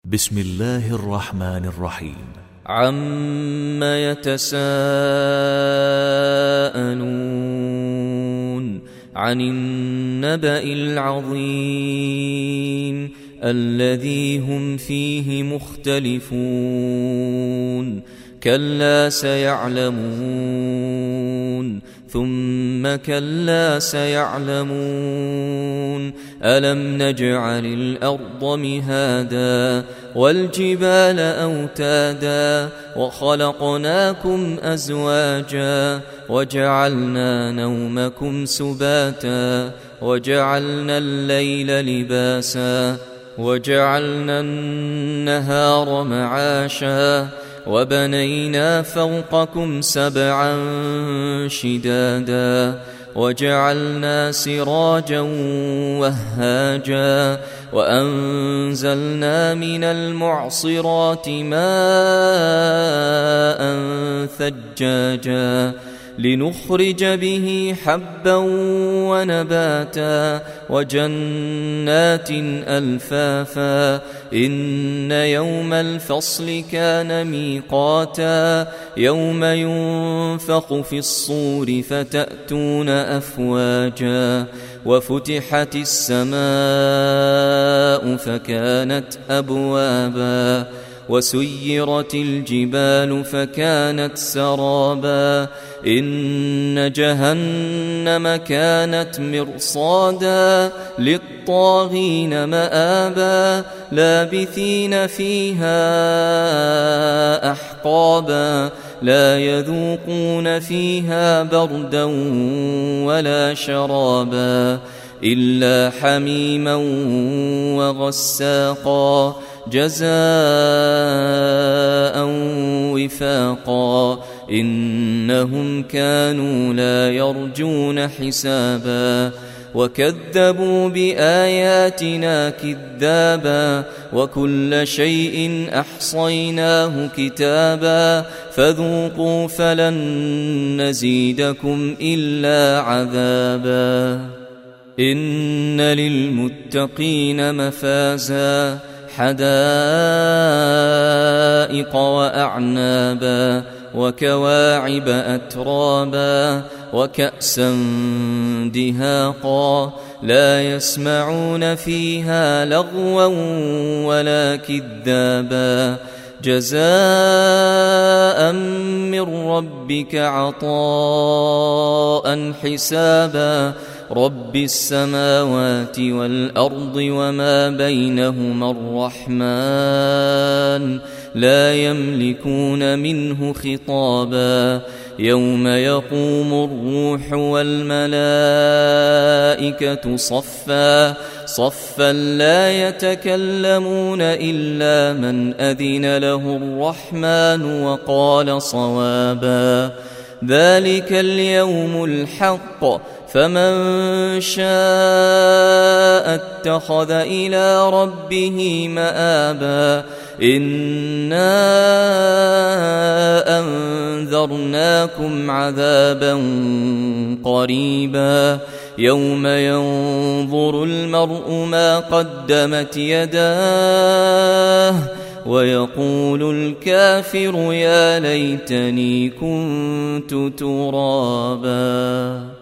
بسم الله الرحمن الرحيم. عم يتساءلون عن النبأ العظيم الذي هم فيه مختلفون كلا سيعلمون ثم كلا سيعلمون ألم نجعل الأرض مهادا والجبال أوتادا وخلقناكم أزواجا وجعلنا نومكم سباتا وجعلنا الليل لباسا وجعلنا النهار معاشا وبنينا فوقكم سبعا شدادا وجعلنا سراجا وهاجا وأنزلنا من المعصرات ماء ثجاجا لنخرج به حبا ونباتا وجنات ألفافا إن يوم الفصل كان ميقاتا يوم ينفخ في الصور فتأتون أفواجا وفتحت السماء فكانت أبوابا وسيرت الجبال فكانت سرابا إن جهنم كانت مرصادا للطاغين مآبا لابثين فيها أحقابا لا يذوقون فيها بردا ولا شرابا إلا حميما وغساقا جزاء وفاقا إنهم كانوا لا يرجون حسابا وكذبوا بآياتنا كذابا وكل شيء أحصيناه كتابا فذوقوا فلن نزيدكم إلا عذابا إن للمتقين مفازا حدائق وأعنابا وكواعب أترابا وكأسا دهاقا لا يسمعون فيها لغوا ولا كذابا جزاء من ربك عطاء حسابا رب السماوات والأرض وما بينهما الرحمن لا يملكون منه خطابا يوم يقوم الروح والملائكة صفا صفا لا يتكلمون إلا من أذن له الرحمن وقال صوابا ذلك اليوم الحق فمن شاء اتخذ إلى ربه مآبا إنا أنذرناكم عذابا قريبا يوم ينظر المرء ما قدمت يداه ويقول الكافر يا ليتني كنت ترابا.